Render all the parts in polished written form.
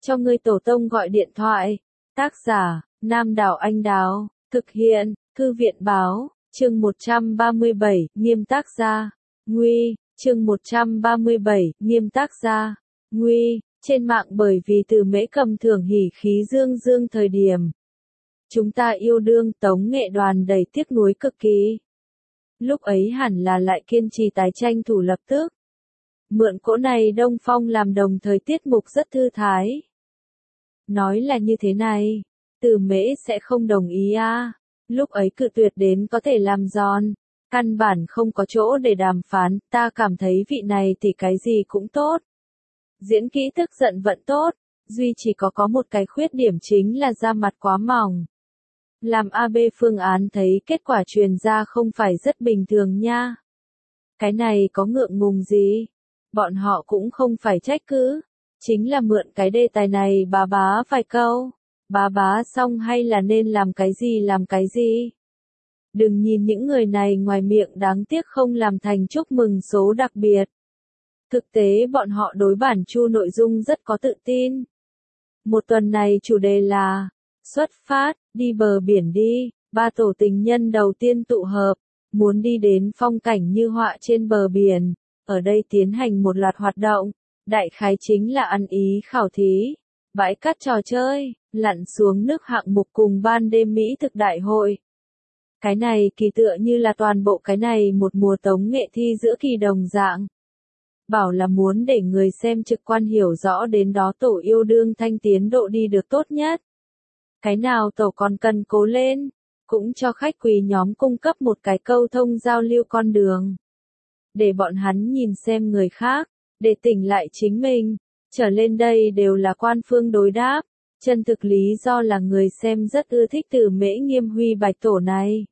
cho ngươi tổ tông gọi điện thoại. Tác giả, Nam Đảo Anh Đào, thực hiện, Thư viện Báo, chương 137, nghiêm tác gia, Nguy, chương 137, nghiêm tác gia, Nguy, trên mạng bởi vì Từ Mễ cầm thưởng hỉ khí dương dương thời điểm. Chúng ta yêu đương tống nghệ đoàn đầy tiếc nuối cực kỳ. Lúc ấy hẳn là lại kiên trì tái tranh thủ lập tức. Mượn cỗ này Đông Phong làm đồng thời tiết mục rất thư thái. Nói là như thế này, Từ Mễ sẽ không đồng ý à. Lúc ấy cự tuyệt đến có thể làm giòn. Căn bản không có chỗ để đàm phán, ta cảm thấy vị này thì cái gì cũng tốt. Diễn kỹ tức giận vẫn tốt, duy chỉ có một cái khuyết điểm chính là da mặt quá mỏng. Làm AB phương án thấy kết quả truyền ra không phải rất bình thường nha. Cái này có ngượng ngùng gì? Bọn họ cũng không phải trách cứ. Chính là mượn cái đề tài này bá vài câu. Bá xong hay là nên làm cái gì? Đừng nhìn những người này ngoài miệng đáng tiếc không làm thành chúc mừng số đặc biệt. Thực tế bọn họ đối bản chu nội dung rất có tự tin. Một tuần này chủ đề là xuất phát, đi bờ biển đi, ba tổ tình nhân đầu tiên tụ hợp, muốn đi đến phong cảnh như họa trên bờ biển, ở đây tiến hành một loạt hoạt động, đại khái chính là ăn ý khảo thí, bãi cát trò chơi, lặn xuống nước hạng mục cùng ban đêm mỹ thực đại hội. Cái này kỳ tựa như là toàn bộ cái này một mùa tống nghệ thi giữa kỳ đồng dạng. Bảo là muốn để người xem trực quan hiểu rõ đến đó tổ yêu đương thanh tiến độ đi được tốt nhất. Cái nào tổ còn cần cố lên, cũng cho khách quý nhóm cung cấp một cái câu thông giao lưu con đường. Để bọn hắn nhìn xem người khác, để tỉnh lại chính mình, trở lên đây đều là quan phương đối đáp, chân thực lý do là người xem rất ưa thích Từ Mễ Nghiêm Huy Bạch tổ này.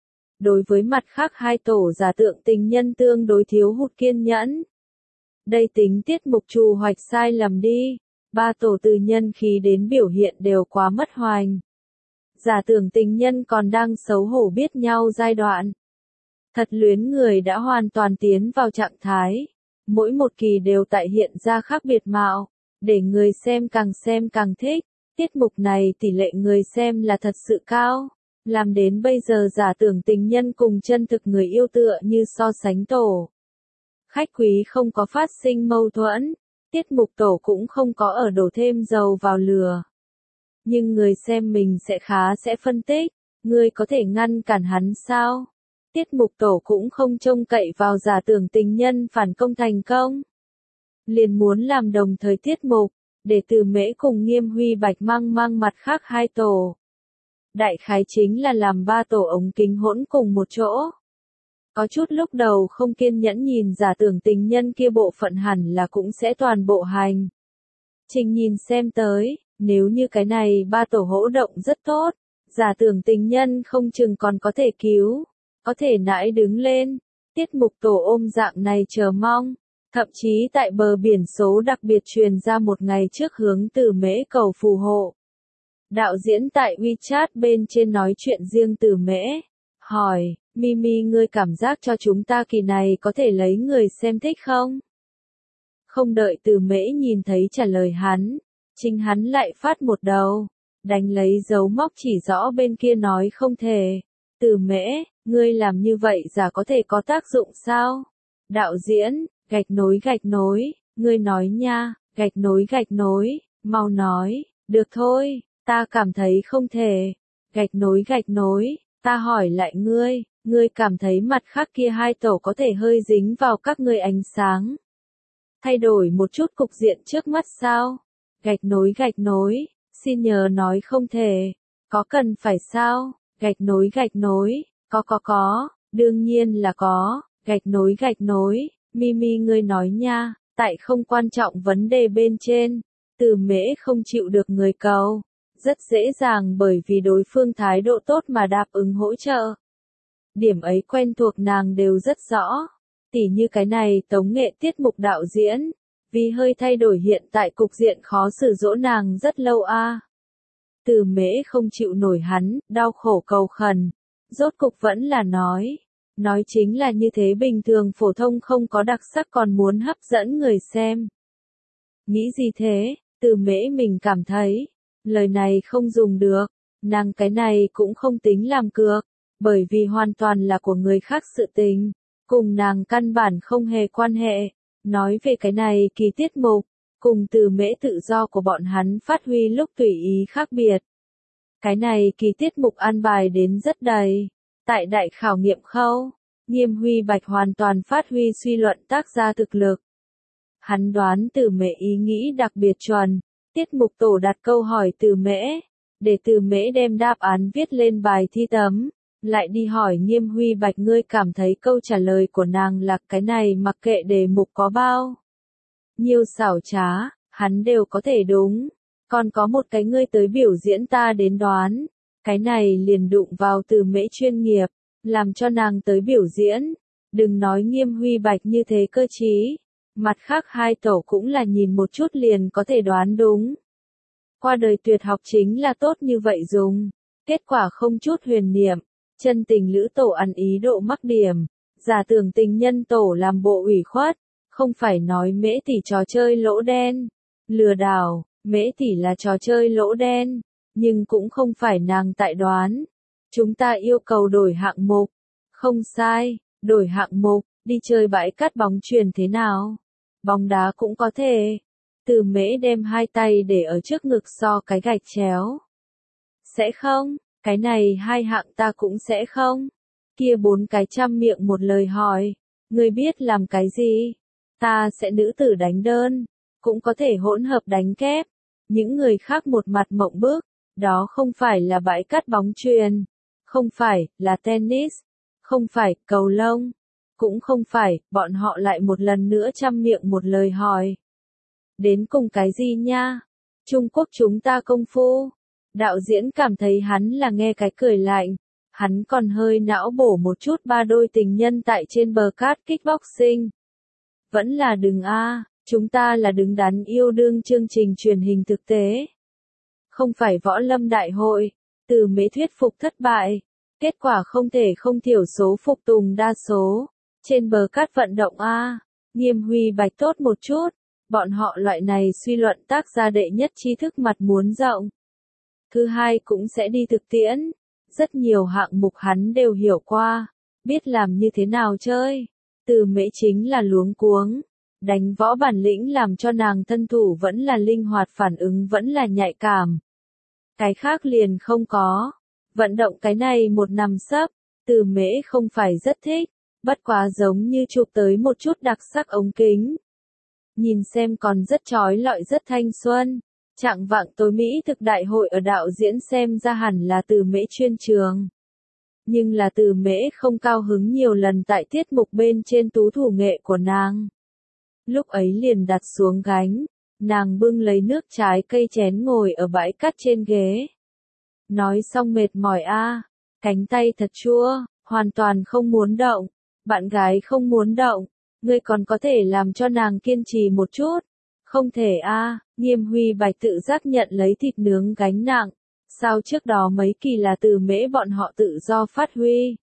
Đối với mặt khác hai tổ giả tượng tình nhân tương đối thiếu hụt kiên nhẫn. Đây tính tiết mục trù hoạch sai lầm đi, ba tổ từ nhân khí đến biểu hiện đều quá mất hoành. Giả tưởng tình nhân còn đang xấu hổ biết nhau giai đoạn. Thật luyến người đã hoàn toàn tiến vào trạng thái. Mỗi một kỳ đều tại hiện ra khác biệt mạo, để người xem càng thích. Tiết mục này tỷ lệ người xem là thật sự cao. Làm đến bây giờ giả tưởng tình nhân cùng chân thực người yêu tựa như so sánh tổ. Khách quý không có phát sinh mâu thuẫn, tiết mục tổ cũng không có ở đổ thêm dầu vào lửa. Nhưng người xem mình sẽ phân tích, người có thể ngăn cản hắn sao? Tiết mục tổ cũng không trông cậy vào giả tưởng tình nhân phản công thành công. Liền muốn làm đồng thời tiết mục, để Từ Mễ cùng Nghiêm Huy Bạch mang mặt khác hai tổ. Đại khái chính là làm ba tổ ống kính hỗn cùng một chỗ. Có chút lúc đầu không kiên nhẫn nhìn giả tưởng tình nhân kia bộ phận hẳn là cũng sẽ toàn bộ hành. Trình nhìn xem tới, nếu như cái này ba tổ hỗ động rất tốt, giả tưởng tình nhân không chừng còn có thể cứu, có thể nãi đứng lên. Tiết mục tổ ôm dạng này chờ mong, thậm chí tại bờ biển số đặc biệt truyền ra một ngày trước hướng Từ Mễ cầu phù hộ. Đạo diễn tại WeChat bên trên nói chuyện riêng Từ Mễ, hỏi, Mimi ngươi cảm giác cho chúng ta kỳ này có thể lấy người xem thích không? Không đợi Từ Mễ nhìn thấy trả lời hắn, chính hắn lại phát một đầu, đánh lấy dấu móc chỉ rõ bên kia nói không thể. Từ Mễ, ngươi làm như vậy giả có thể có tác dụng sao? Đạo diễn, gạch nối, ngươi nói nha, gạch nối, mau nói, được thôi, ta cảm thấy không thể. Gạch nối, ta hỏi lại ngươi cảm thấy mặt khác kia hai tổ có thể hơi dính vào các ngươi ánh sáng. Thay đổi một chút cục diện trước mắt sao? Gạch nối, xin nhờ nói không thể. Có cần phải sao? Gạch nối, có, đương nhiên là có. Gạch nối, Mimi ngươi nói nha, tại không quan trọng vấn đề bên trên. Từ Mễ không chịu được người cầu. Rất dễ dàng bởi vì đối phương thái độ tốt mà đáp ứng hỗ trợ. Điểm ấy quen thuộc nàng đều rất rõ. Tỉ như cái này tống nghệ tiết mục đạo diễn. Vì hơi thay đổi hiện tại cục diện khó xử dỗ nàng rất lâu a. Từ Mễ không chịu nổi hắn, đau khổ cầu khẩn. Rốt cục vẫn là nói. Nói chính là như thế bình thường phổ thông không có đặc sắc còn muốn hấp dẫn người xem. Nghĩ gì thế? Từ Mễ mình cảm thấy, lời này không dùng được, nàng cái này cũng không tính làm cược, bởi vì hoàn toàn là của người khác sự tình, cùng nàng căn bản không hề quan hệ. Nói về cái này kỳ tiết mục, cùng Từ Mễ tự do của bọn hắn phát huy lúc tùy ý khác biệt. Cái này kỳ tiết mục an bài đến rất đầy. Tại đại khảo nghiệm khâu, Nghiêm Huy Bạch hoàn toàn phát huy suy luận tác gia thực lực. Hắn đoán Từ Mễ ý nghĩ đặc biệt chuẩn, tiết mục tổ đặt câu hỏi Từ Mễ, để Từ Mễ đem đáp án viết lên bài thi tấm, lại đi hỏi Nghiêm Huy Bạch ngươi cảm thấy câu trả lời của nàng là cái này mặc kệ đề mục có bao nhiêu xảo trá, hắn đều có thể đúng. Còn có một cái ngươi tới biểu diễn ta đến đoán, cái này liền đụng vào Từ Mễ chuyên nghiệp, làm cho nàng tới biểu diễn. Đừng nói Nghiêm Huy Bạch như thế cơ trí, mặt khác hai tổ cũng là nhìn một chút liền có thể đoán đúng. Qua đời tuyệt học chính là tốt như vậy dùng, kết quả không chút huyền niệm, chân tình lữ tổ ăn ý độ mắc điểm, giả tưởng tình nhân tổ làm bộ ủy khuất, không phải nói Mễ tỷ trò chơi lỗ đen, lừa đảo. Mễ tỷ là trò chơi lỗ đen, nhưng cũng không phải nàng tại đoán. Chúng ta yêu cầu đổi hạng mục. Không sai, đổi hạng mục, đi chơi bãi cát bóng chuyền thế nào? Bóng đá cũng có thể. Từ Mễ đem hai tay để ở trước ngực so cái gạch chéo. Sẽ không, cái này hai hạng ta cũng sẽ không. Kia bốn cái trăm miệng một lời hỏi, ngươi biết làm cái gì? Ta sẽ nữ tử đánh đơn, cũng có thể hỗn hợp đánh kép. Những người khác một mặt mộng bức, đó không phải là bãi cát bóng chuyền, không phải là tennis, không phải cầu lông, cũng không phải, bọn họ lại một lần nữa trăm miệng một lời hỏi. Đến cùng cái gì nha? Trung Quốc chúng ta công phu. Đạo diễn cảm thấy hắn là nghe cái cười lạnh, hắn còn hơi não bổ một chút ba đôi tình nhân tại trên bờ cát kickboxing. Vẫn là đừng a. Chúng ta là đứng đắn yêu đương chương trình truyền hình thực tế. Không phải võ lâm đại hội, Từ Mễ thuyết phục thất bại. Kết quả không thể không thiểu số phục tùng đa số. Trên bờ cát vận động A, Nghiêm Huy Bạch tốt một chút. Bọn họ loại này suy luận tác gia đệ nhất tri thức mặt muốn rộng. Thứ hai cũng sẽ đi thực tiễn. Rất nhiều hạng mục hắn đều hiểu qua. Biết làm như thế nào chơi. Từ Mễ chính là luống cuống. Đánh võ bản lĩnh làm cho nàng thân thủ vẫn là linh hoạt phản ứng vẫn là nhạy cảm. Cái khác liền không có. Vận động cái này một nằm sấp, Từ Mễ không phải rất thích, bất quá giống như chụp tới một chút đặc sắc ống kính. Nhìn xem còn rất chói lọi rất thanh xuân. Trạng vạng tối Mỹ thực đại hội ở đạo diễn xem ra hẳn là Từ Mễ chuyên trường. Nhưng là Từ Mễ không cao hứng nhiều lần tại tiết mục bên trên tú thủ nghệ của nàng. Lúc ấy liền đặt xuống gánh, nàng bưng lấy nước trái cây chén ngồi ở bãi cát trên ghế. Nói xong mệt mỏi a, cánh tay thật chua, hoàn toàn không muốn động. Bạn gái không muốn động, ngươi còn có thể làm cho nàng kiên trì một chút. Không thể a, Nghiêm Huy Bạch tự giác nhận lấy thịt nướng gánh nặng. Sao trước đó mấy kỳ là Từ Mễ bọn họ tự do phát huy.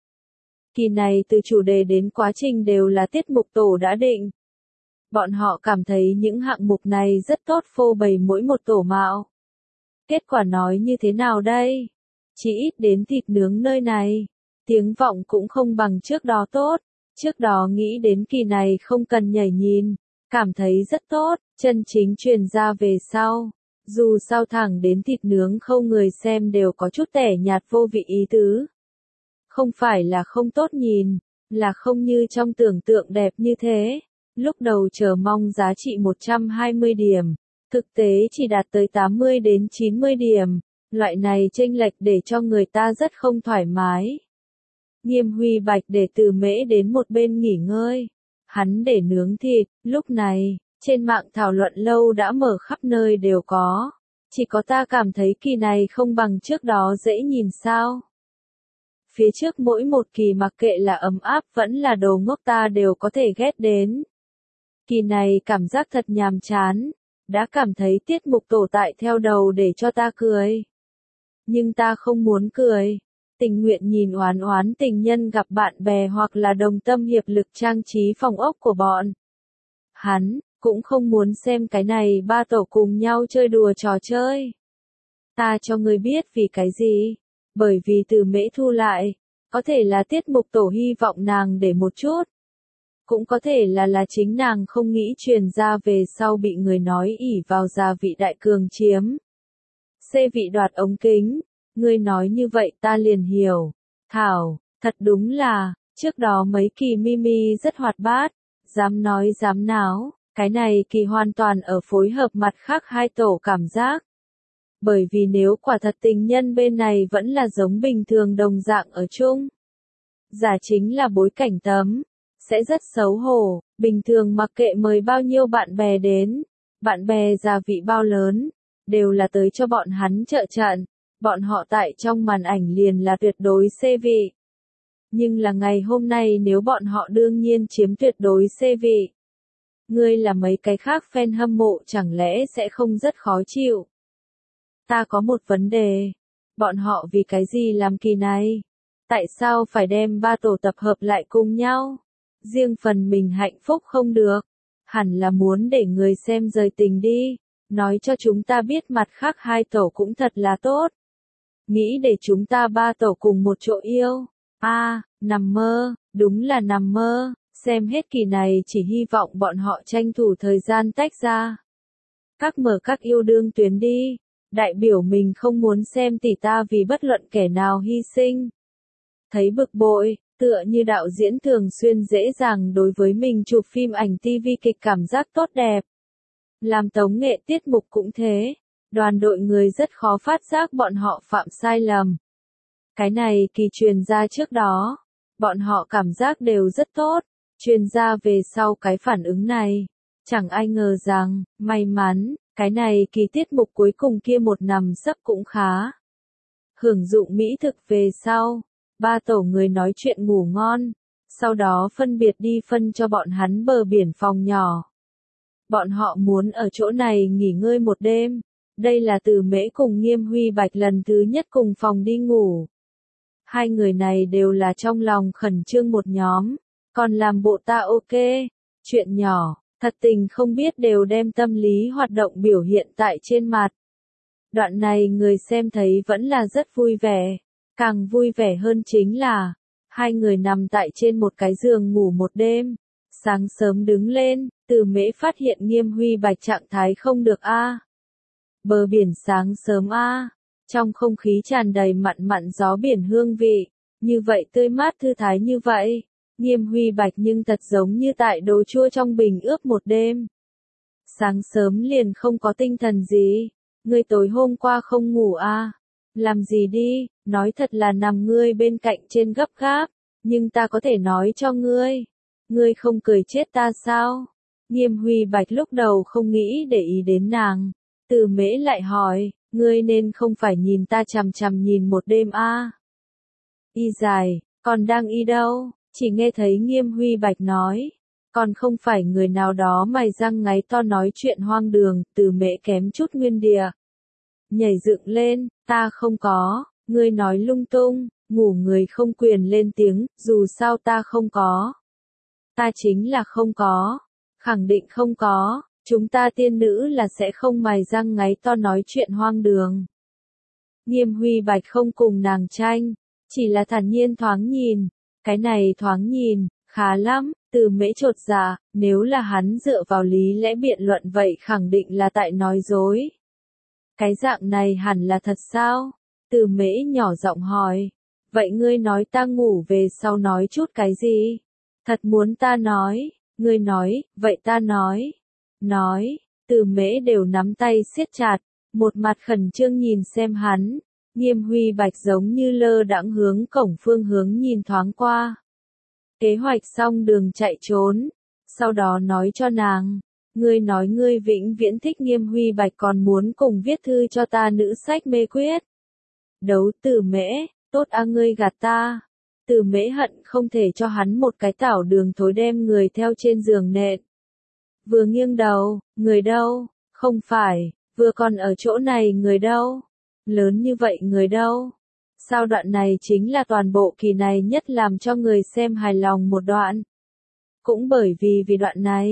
Kỳ này từ chủ đề đến quá trình đều là tiết mục tổ đã định. Bọn họ cảm thấy những hạng mục này rất tốt phô bày mỗi một tổ mạo. Kết quả nói như thế nào đây? Chỉ ít đến thịt nướng nơi này, tiếng vọng cũng không bằng trước đó tốt. Trước đó nghĩ đến kỳ này không cần nhảy nhìn, cảm thấy rất tốt, chân chính truyền ra về sau. Dù sao thẳng đến thịt nướng không người xem đều có chút tẻ nhạt vô vị ý tứ. Không phải là không tốt nhìn, là không như trong tưởng tượng đẹp như thế. Lúc đầu chờ mong giá trị 120 điểm, thực tế chỉ đạt tới 80 đến 90 điểm. Loại này chênh lệch để cho người ta rất không thoải mái. Nghiêm Huy Bạch để Từ Mễ đến một bên nghỉ ngơi. Hắn để nướng thịt, lúc này, trên mạng thảo luận lâu đã mở khắp nơi đều có. Chỉ có ta cảm thấy kỳ này không bằng trước đó dễ nhìn sao. Phía trước mỗi một kỳ mặc kệ là ấm áp vẫn là đồ ngốc ta đều có thể ghét đến. Kỳ này cảm giác thật nhàm chán, đã cảm thấy tiết mục tổ tại theo đầu để cho ta cười. Nhưng ta không muốn cười, tình nguyện nhìn oán oán tình nhân gặp bạn bè hoặc là đồng tâm hiệp lực trang trí phòng ốc của bọn. Hắn, cũng không muốn xem cái này ba tổ cùng nhau chơi đùa trò chơi. Ta cho ngươi biết vì cái gì? Bởi vì Từ Mễ thu lại, có thể là tiết mục tổ hy vọng nàng để một chút. Cũng có thể là chính nàng không nghĩ truyền ra về sau bị người nói ỷ vào gia vị đại cường chiếm. Xê vị đoạt ống kính, ngươi nói như vậy ta liền hiểu. Thảo, thật đúng là, trước đó mấy kỳ Mimi rất hoạt bát, dám nói dám náo, cái này kỳ hoàn toàn ở phối hợp mặt khác hai tổ cảm giác. Bởi vì nếu quả thật tình nhân bên này vẫn là giống bình thường đồng dạng ở chung. Giả chính là bối cảnh tấm, sẽ rất xấu hổ, bình thường mặc kệ mời bao nhiêu bạn bè đến, bạn bè gia vị bao lớn, đều là tới cho bọn hắn trợ trận, bọn họ tại trong màn ảnh liền là tuyệt đối xê vị. Nhưng là ngày hôm nay nếu bọn họ đương nhiên chiếm tuyệt đối xê vị. Ngươi là mấy cái khác fan hâm mộ chẳng lẽ sẽ không rất khó chịu? Ta có một vấn đề. Bọn họ vì cái gì làm kỳ này? Tại sao phải đem ba tổ tập hợp lại cùng nhau? Riêng phần mình hạnh phúc không được. Hẳn là muốn để người xem rời tình đi. Nói cho chúng ta biết mặt khác hai tổ cũng thật là tốt. Nghĩ để chúng ta ba tổ cùng một chỗ yêu. Nằm mơ, đúng là nằm mơ. Xem hết kỳ này chỉ hy vọng bọn họ tranh thủ thời gian tách ra. Các mở các yêu đương tuyến đi. Đại biểu mình không muốn xem tỷ ta vì bất luận kẻ nào hy sinh. Thấy bực bội, tựa như đạo diễn thường xuyên dễ dàng đối với mình chụp phim ảnh TV kịch cảm giác tốt đẹp. Làm tống nghệ tiết mục cũng thế, đoàn đội người rất khó phát giác bọn họ phạm sai lầm. Cái này kỳ truyền ra trước đó, bọn họ cảm giác đều rất tốt, truyền ra về sau cái phản ứng này. Chẳng ai ngờ rằng, may mắn, cái này kỳ tiết mục cuối cùng kia một nằm sấp cũng khá. Hưởng dụng mỹ thực về sau, ba tổ người nói chuyện ngủ ngon, sau đó phân biệt đi phân cho bọn hắn bờ biển phòng nhỏ. Bọn họ muốn ở chỗ này nghỉ ngơi một đêm, đây là Từ Mễ cùng Nghiêm Huy Bạch lần thứ nhất cùng phòng đi ngủ. Hai người này đều là trong lòng khẩn trương một nhóm, còn làm bộ ta ok, chuyện nhỏ. Thật tình không biết đều đem tâm lý hoạt động biểu hiện tại trên mặt. Đoạn này người xem thấy vẫn là rất vui vẻ. Càng vui vẻ hơn chính là, hai người nằm tại trên một cái giường ngủ một đêm. Sáng sớm đứng lên, Từ Mễ phát hiện Nghiêm Huy Bạch trạng thái không được Bờ biển sáng sớm trong không khí tràn đầy mặn mặn gió biển hương vị. Như vậy tươi mát thư thái như vậy. Nghiêm Huy Bạch nhưng thật giống như tại đồ chua trong bình ướp một đêm. Sáng sớm liền không có tinh thần gì. Ngươi tối hôm qua không ngủ Làm gì đi, nói thật là nằm ngươi bên cạnh trên gấp gáp. Nhưng ta có thể nói cho ngươi. Ngươi không cười chết ta sao? Nghiêm Huy Bạch lúc đầu không nghĩ để ý đến nàng. Từ Mễ lại hỏi, ngươi nên không phải nhìn ta chằm chằm nhìn một đêm Y dài, còn đang y đâu? Chỉ nghe thấy Nghiêm Huy Bạch nói, còn không phải người nào đó mày răng ngáy to nói chuyện hoang đường. Từ Mễ kém chút nguyên địa. Nhảy dựng lên, ta không có, ngươi nói lung tung, ngủ người không quyền lên tiếng, dù sao ta không có. Ta chính là không có, khẳng định không có, chúng ta tiên nữ là sẽ không mày răng ngáy to nói chuyện hoang đường. Nghiêm Huy Bạch không cùng nàng tranh, chỉ là thản nhiên thoáng nhìn. Cái này thoáng nhìn, khá lắm. Từ Mễ chột dạ, nếu là hắn dựa vào lý lẽ biện luận vậy khẳng định là tại nói dối. Cái dạng này hẳn là thật sao? Từ Mễ nhỏ giọng hỏi. Vậy ngươi nói ta ngủ về sau nói chút cái gì? Thật muốn ta nói, ngươi nói, vậy ta nói. Nói, Từ Mễ đều nắm tay siết chặt, một mặt khẩn trương nhìn xem hắn. Nghiêm Huy Bạch giống như lơ đãng hướng cổng phương hướng nhìn thoáng qua. Kế hoạch xong đường chạy trốn, sau đó nói cho nàng, ngươi nói ngươi vĩnh viễn thích Nghiêm Huy Bạch còn muốn cùng viết thư cho ta nữ sách mê quyết. Đấu Từ Mễ, tốt ngươi gạt ta. Từ Mễ hận không thể cho hắn một cái tảo đường thối đem người theo trên giường nện. Vừa nghiêng đầu, người đâu? Không phải, vừa còn ở chỗ này người đâu? Lớn như vậy người đâu? Sao đoạn này chính là toàn bộ kỳ này nhất làm cho người xem hài lòng một đoạn. Cũng bởi vì đoạn này,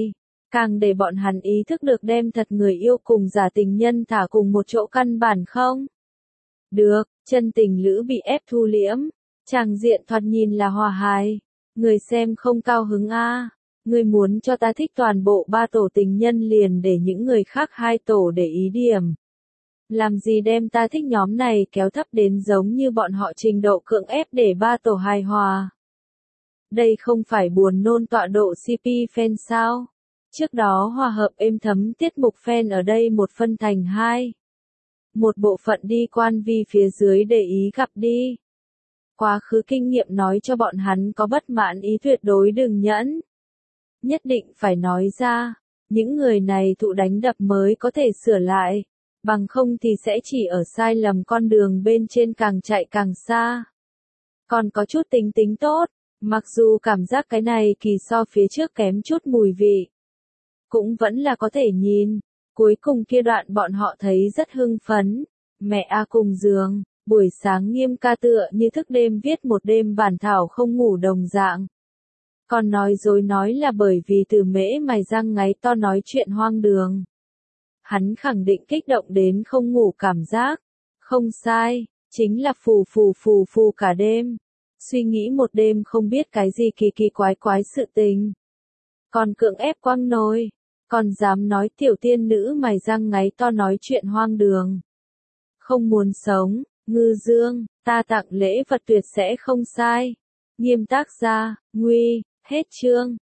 Càng để bọn hắn ý thức được đem thật người yêu cùng giả tình nhân thả cùng một chỗ căn bản không. Được, chân tình lữ bị ép thu liễm. Chàng diện thoạt nhìn là hòa hài. Người xem không cao hứng a. Người muốn cho ta thích toàn bộ 3 tổ tình nhân liền để những người khác 2 tổ để ý điểm. Làm gì đem ta thích nhóm này kéo thấp đến giống như bọn họ trình độ cưỡng ép để 3 tổ hài hòa. Đây không phải buồn nôn tọa độ CP fan sao? Trước đó hòa hợp êm thấm tiết mục fan ở đây một phân thành 2. Một bộ phận đi quan vi phía dưới để ý gặp đi. Quá khứ kinh nghiệm nói cho bọn hắn có bất mãn ý tuyệt đối đừng nhẫn. Nhất định phải nói ra, những người này thụ đánh đập mới có thể sửa lại, bằng không thì sẽ chỉ ở sai lầm con đường bên trên càng chạy càng xa. Còn có chút tính tính tốt, mặc dù cảm giác cái này kỳ so phía trước kém chút mùi vị. Cũng vẫn là có thể nhìn, cuối cùng kia đoạn bọn họ thấy rất hưng phấn, mẹ A cùng giường, buổi sáng Nghiêm ca tựa như thức đêm viết một đêm bản thảo không ngủ đồng dạng. Còn nói dối nói là bởi vì từ mễ mày răng ngáy to nói chuyện hoang đường. Hắn khẳng định kích động đến không ngủ cảm giác. Không sai, chính là phù cả đêm. Suy nghĩ một đêm không biết cái gì kỳ kỳ quái quái sự tình. Còn cưỡng ép quăng nồi. Còn dám nói tiểu tiên nữ mày răng ngáy to nói chuyện hoang đường. Không muốn sống, Ngư Dương, ta tặng lễ vật tuyệt sẽ không sai. Nghiêm tác gia, nguy, hết chương.